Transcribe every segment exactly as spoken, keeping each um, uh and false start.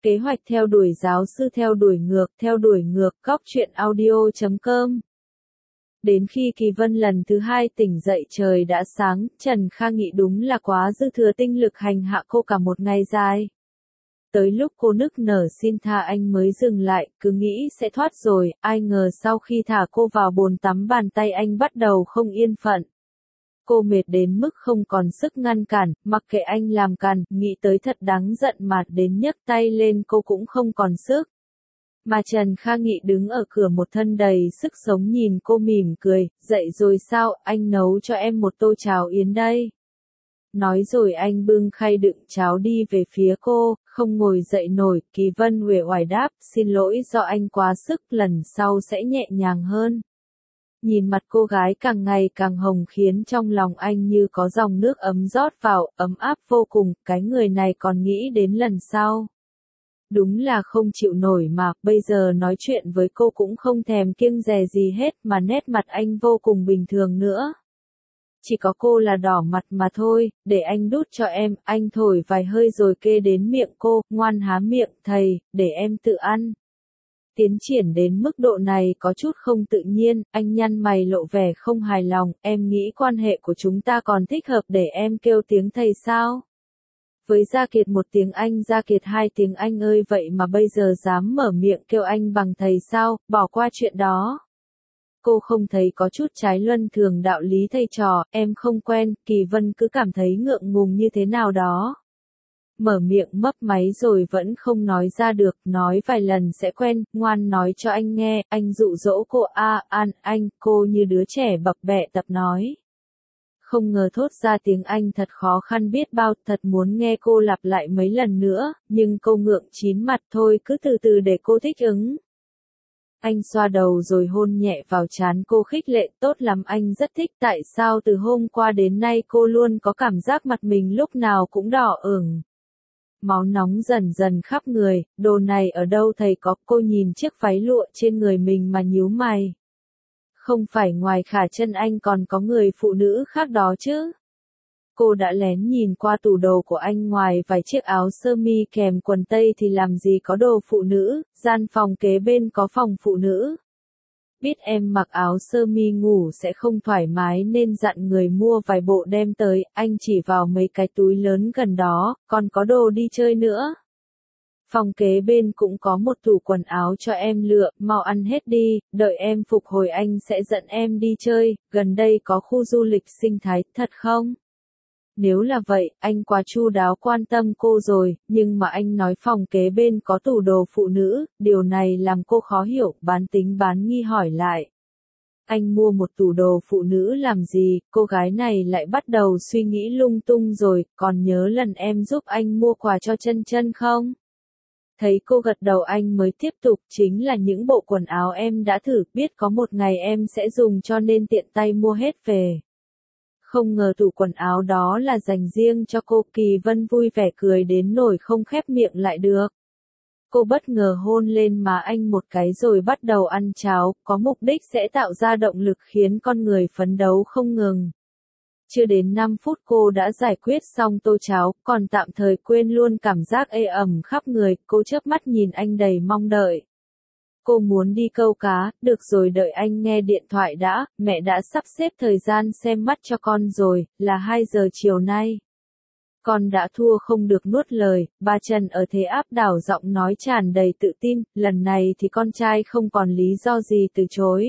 Kế hoạch theo đuổi giáo sư theo đuổi ngược, theo đuổi ngược, góc truyện audio chấm com. Đến khi Kỳ Vân lần thứ hai tỉnh dậy trời đã sáng, Trần Kha nghĩ đúng là quá dư thừa tinh lực hành hạ cô cả một ngày dài. Tới lúc cô nức nở xin tha anh mới dừng lại, cứ nghĩ sẽ thoát rồi, ai ngờ sau khi thả cô vào bồn tắm bàn tay anh bắt đầu không yên phận. Cô mệt đến mức không còn sức ngăn cản, mặc kệ anh làm càn, nghĩ tới thật đáng giận mà đến nhấc tay lên cô cũng không còn sức. Mà Trần Kha Nghị đứng ở cửa một thân đầy sức sống nhìn cô mỉm cười, dậy rồi sao, anh nấu cho em một tô cháo yến đây. Nói rồi anh bưng khay đựng cháo đi về phía cô, không ngồi dậy nổi, Kỳ Vân uể oải đáp, xin lỗi do anh quá sức, lần sau sẽ nhẹ nhàng hơn. Nhìn mặt cô gái càng ngày càng hồng khiến trong lòng anh như có dòng nước ấm rót vào, ấm áp vô cùng, cái người này còn nghĩ đến lần sau. Đúng là không chịu nổi mà, bây giờ nói chuyện với cô cũng không thèm kiêng dè gì hết mà nét mặt anh vô cùng bình thường nữa. Chỉ có cô là đỏ mặt mà thôi, để anh đút cho em, anh thổi vài hơi rồi kê đến miệng cô, ngoan há miệng, thầy, để em tự ăn. Tiến triển đến mức độ này có chút không tự nhiên, anh nhăn mày lộ vẻ không hài lòng, em nghĩ quan hệ của chúng ta còn thích hợp để em kêu tiếng thầy sao? Với Gia Kiệt một tiếng Anh, Gia Kiệt hai tiếng Anh ơi, vậy mà bây giờ dám mở miệng kêu anh bằng thầy sao, bỏ qua chuyện đó. Cô không thấy có chút trái luân thường đạo lý thầy trò, em không quen, Kỳ Vân cứ cảm thấy ngượng ngùng như thế nào đó. Mở miệng mấp máy rồi vẫn không nói ra được, nói vài lần sẽ quen, ngoan nói cho anh nghe, anh dụ dỗ cô a à, an anh, cô như đứa trẻ bập bẹ tập nói. Không ngờ thốt ra tiếng Anh thật khó khăn biết bao, thật muốn nghe cô lặp lại mấy lần nữa, nhưng cô ngượng chín mặt thôi, cứ từ từ để cô thích ứng. Anh xoa đầu rồi hôn nhẹ vào trán cô, khích lệ, tốt lắm, anh rất thích, tại sao từ hôm qua đến nay cô luôn có cảm giác mặt mình lúc nào cũng đỏ ửng. Máu nóng dần dần khắp người, đồ này ở đâu thầy có, cô nhìn chiếc váy lụa trên người mình mà nhíu mày. Không phải ngoài Khả Chân anh còn có người phụ nữ khác đó chứ? Cô đã lén nhìn qua tủ đồ của anh, ngoài vài chiếc áo sơ mi kèm quần tây thì làm gì có đồ phụ nữ, gian phòng kế bên có phòng phụ nữ. Biết em mặc áo sơ mi ngủ sẽ không thoải mái nên dặn người mua vài bộ đem tới, anh chỉ vào mấy cái túi lớn gần đó, còn có đồ đi chơi nữa. Phòng kế bên cũng có một tủ quần áo cho em lựa, mau ăn hết đi, đợi em phục hồi anh sẽ dẫn em đi chơi, gần đây có khu du lịch sinh thái, thật không? Nếu là vậy, anh quá chu đáo quan tâm cô rồi, nhưng mà anh nói phòng kế bên có tủ đồ phụ nữ, điều này làm cô khó hiểu, bán tính bán nghi hỏi lại. Anh mua một tủ đồ phụ nữ làm gì, cô gái này lại bắt đầu suy nghĩ lung tung rồi, còn nhớ lần em giúp anh mua quà cho Chân Chân không? Thấy cô gật đầu anh mới tiếp tục, chính là những bộ quần áo em đã thử, biết có một ngày em sẽ dùng cho nên tiện tay mua hết về. Không ngờ tủ quần áo đó là dành riêng cho cô, Kỳ Vân vui vẻ cười đến nỗi không khép miệng lại được. Cô bất ngờ hôn lên má anh một cái rồi bắt đầu ăn cháo, có mục đích sẽ tạo ra động lực khiến con người phấn đấu không ngừng. Chưa đến năm phút cô đã giải quyết xong tô cháo, còn tạm thời quên luôn cảm giác ê ẩm khắp người, cô chớp mắt nhìn anh đầy mong đợi. Cô muốn đi câu cá, được rồi, đợi anh nghe điện thoại đã, mẹ đã sắp xếp thời gian xem mắt cho con rồi, là hai giờ chiều nay. Con đã thua không được nuốt lời, ba Trần ở thế áp đảo giọng nói tràn đầy tự tin, lần này thì con trai không còn lý do gì từ chối.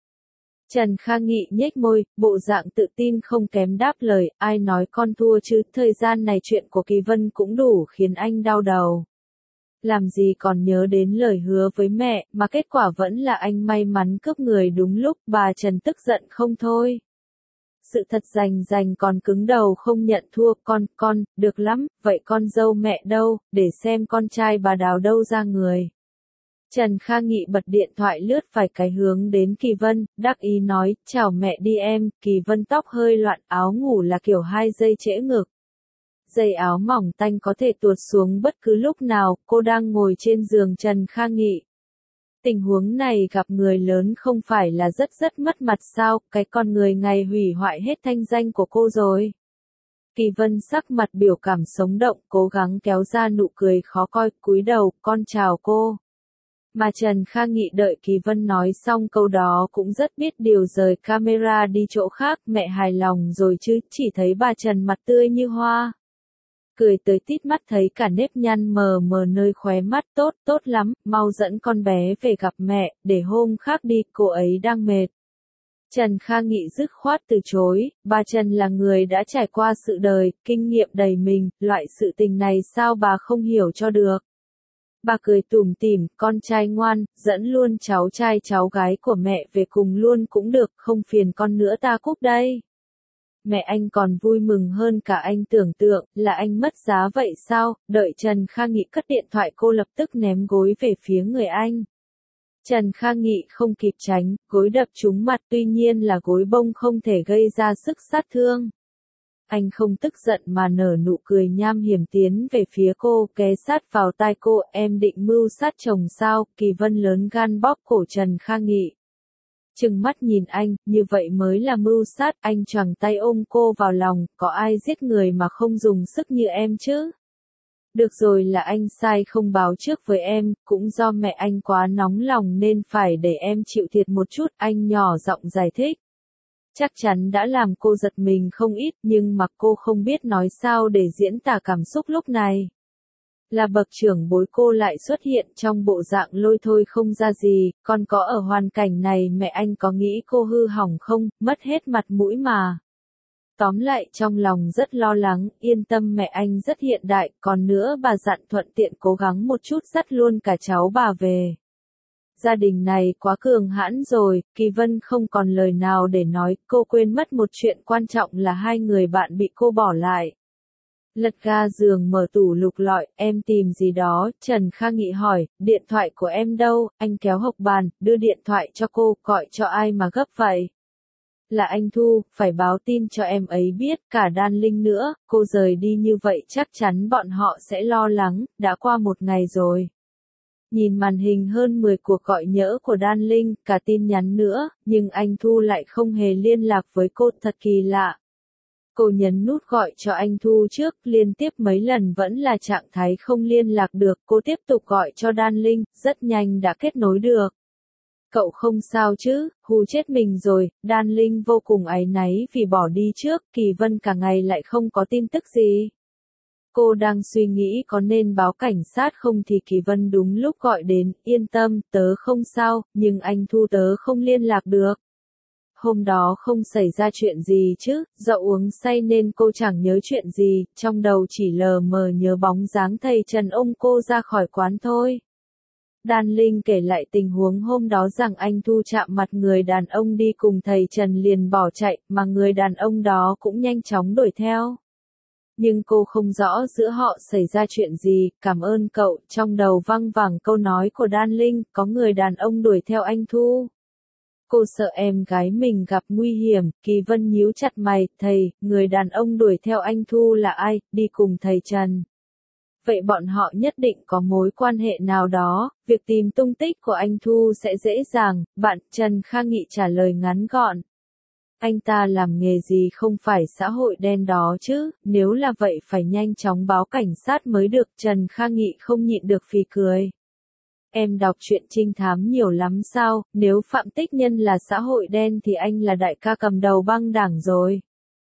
Trần Kha Nghị nhếch môi, bộ dạng tự tin không kém đáp lời, ai nói con thua chứ, thời gian này chuyện của Kỳ Vân cũng đủ khiến anh đau đầu. Làm gì còn nhớ đến lời hứa với mẹ, mà kết quả vẫn là anh may mắn cướp người đúng lúc, bà Trần tức giận không thôi. Sự thật rành rành còn cứng đầu không nhận thua, con, con, được lắm, vậy con dâu mẹ đâu, để xem con trai bà đào đâu ra người. Trần Kha Nghị bật điện thoại lướt vài cái hướng đến Kỳ Vân, đắc ý nói, chào mẹ đi em, Kỳ Vân tóc hơi loạn, áo ngủ là kiểu hai dây trễ ngực. Dây áo mỏng tanh có thể tuột xuống bất cứ lúc nào, cô đang ngồi trên giường Trần Kha Nghị. Tình huống này gặp người lớn không phải là rất rất mất mặt sao, cái con người ngày hủy hoại hết thanh danh của cô rồi. Kỳ Vân sắc mặt biểu cảm sống động, cố gắng kéo ra nụ cười khó coi, cúi đầu, con chào cô. Mà Trần Kha Nghị đợi Kỳ Vân nói xong câu đó cũng rất biết điều rời camera đi chỗ khác, mẹ hài lòng rồi chứ, chỉ thấy bà Trần mặt tươi như hoa. Cười tới tít mắt thấy cả nếp nhăn mờ mờ nơi khóe mắt, tốt, tốt lắm, mau dẫn con bé về gặp mẹ, để hôm khác đi, cô ấy đang mệt. Trần Kha Nghị dứt khoát từ chối, bà Trần là người đã trải qua sự đời, kinh nghiệm đầy mình, loại sự tình này sao bà không hiểu cho được. Bà cười tủm tỉm, con trai ngoan, dẫn luôn cháu trai cháu gái của mẹ về cùng luôn cũng được, không phiền con nữa ta Cúc đây. Mẹ anh còn vui mừng hơn cả anh tưởng tượng, là anh mất giá vậy sao, đợi Trần Kha Nghị cất điện thoại cô lập tức ném gối về phía người anh. Trần Kha Nghị không kịp tránh, gối đập trúng mặt, tuy nhiên là gối bông không thể gây ra sức sát thương. Anh không tức giận mà nở nụ cười nham hiểm tiến về phía cô, ghé sát vào tai cô, em định mưu sát chồng sao, Kỳ Vân lớn gan bóp cổ Trần Kha Nghị. Trừng mắt nhìn anh, như vậy mới là mưu sát, anh choàng tay ôm cô vào lòng, có ai giết người mà không dùng sức như em chứ? Được rồi, là anh sai không báo trước với em, cũng do mẹ anh quá nóng lòng nên phải để em chịu thiệt một chút, anh nhỏ giọng giải thích. Chắc chắn đã làm cô giật mình không ít, nhưng mà cô không biết nói sao để diễn tả cảm xúc lúc này. Là bậc trưởng bối cô lại xuất hiện trong bộ dạng lôi thôi không ra gì, còn có ở hoàn cảnh này mẹ anh có nghĩ cô hư hỏng không, mất hết mặt mũi mà. Tóm lại trong lòng rất lo lắng, yên tâm mẹ anh rất hiện đại, còn nữa bà dặn thuận tiện cố gắng một chút dắt luôn cả cháu bà về. Gia đình này quá cường hãn rồi, Kỳ Vân không còn lời nào để nói, cô quên mất một chuyện quan trọng là hai người bạn bị cô bỏ lại. Lật ga giường mở tủ lục lọi, em tìm gì đó, Trần Kha Nghị hỏi, điện thoại của em đâu, anh kéo hộc bàn, đưa điện thoại cho cô, gọi cho ai mà gấp vậy? Là anh Thu, phải báo tin cho em ấy biết, cả Đan Linh nữa, cô rời đi như vậy chắc chắn bọn họ sẽ lo lắng, đã qua một ngày rồi. Nhìn màn hình hơn mười cuộc gọi nhỡ của Đan Linh, cả tin nhắn nữa, nhưng anh Thu lại không hề liên lạc với cô, thật kỳ lạ. Cô nhấn nút gọi cho anh Thu trước, liên tiếp mấy lần vẫn là trạng thái không liên lạc được, cô tiếp tục gọi cho Đan Linh, rất nhanh đã kết nối được. Cậu không sao chứ, hù chết mình rồi, Đan Linh vô cùng áy náy vì bỏ đi trước, Kỳ Vân cả ngày lại không có tin tức gì. Cô đang suy nghĩ có nên báo cảnh sát không thì Kỳ Vân đúng lúc gọi đến, yên tâm, tớ không sao, nhưng anh Thu tớ không liên lạc được. Hôm đó không xảy ra chuyện gì chứ, do uống say nên cô chẳng nhớ chuyện gì, trong đầu chỉ lờ mờ nhớ bóng dáng thầy Trần ôm cô ra khỏi quán thôi. Đan Linh kể lại tình huống hôm đó rằng anh Thu chạm mặt người đàn ông đi cùng thầy Trần liền bỏ chạy, mà người đàn ông đó cũng nhanh chóng đuổi theo. Nhưng cô không rõ giữa họ xảy ra chuyện gì, cảm ơn cậu, trong đầu văng vẳng câu nói của Đan Linh, có người đàn ông đuổi theo anh Thu. Cô sợ em gái mình gặp nguy hiểm, Kỳ Vân nhíu chặt mày, thầy, người đàn ông đuổi theo anh Thu là ai, đi cùng thầy Trần. Vậy bọn họ nhất định có mối quan hệ nào đó, việc tìm tung tích của anh Thu sẽ dễ dàng, bạn Trần Kha Nghị trả lời ngắn gọn. Anh ta làm nghề gì không phải xã hội đen đó chứ, nếu là vậy phải nhanh chóng báo cảnh sát mới được, Trần Kha Nghị không nhịn được phì cười. Em đọc truyện trinh thám nhiều lắm sao, nếu Phạm Tích Nhân là xã hội đen thì anh là đại ca cầm đầu băng đảng rồi.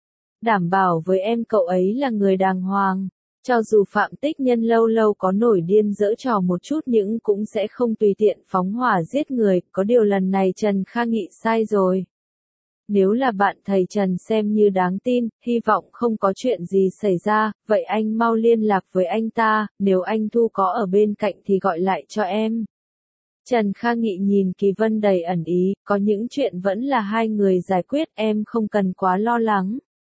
Đảm bảo với em cậu ấy là người đàng hoàng. Cho dù Phạm Tích Nhân lâu lâu có nổi điên giở trò một chút nhưng cũng sẽ không tùy tiện phóng hỏa giết người, có điều lần này Trần Kha Nghị sai rồi. Nếu là bạn thầy Trần xem như đáng tin, hy vọng không có chuyện gì xảy ra, vậy anh mau liên lạc với anh ta, nếu anh Thu có ở bên cạnh thì gọi lại cho em. Trần Kha Nghị nhìn Kỳ Vân đầy ẩn ý, có những chuyện vẫn là hai người giải quyết, em không cần quá lo lắng.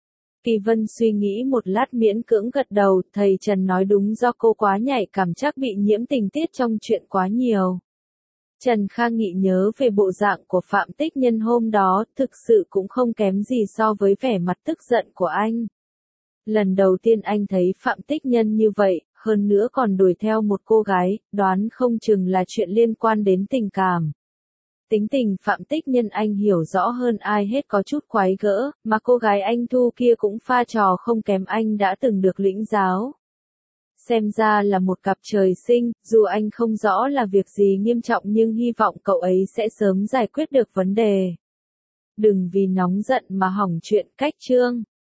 Kỳ Vân suy nghĩ một lát miễn cưỡng gật đầu, thầy Trần nói đúng do cô quá nhạy cảm chắc bị nhiễm tình tiết trong chuyện quá nhiều. Trần Kha Nghị nhớ về bộ dạng của Phạm Tích Nhân hôm đó, thực sự cũng không kém gì so với vẻ mặt tức giận của anh. Lần đầu tiên anh thấy Phạm Tích Nhân như vậy, hơn nữa còn đuổi theo một cô gái, đoán không chừng là chuyện liên quan đến tình cảm. Tính tình Phạm Tích Nhân anh hiểu rõ hơn ai hết, có chút quái gỡ, mà cô gái anh Thu kia cũng pha trò không kém anh đã từng được lĩnh giáo. Xem ra là một cặp trời sinh, dù anh không rõ là việc gì nghiêm trọng nhưng hy vọng cậu ấy sẽ sớm giải quyết được vấn đề. Đừng vì nóng giận mà hỏng chuyện. Cách chương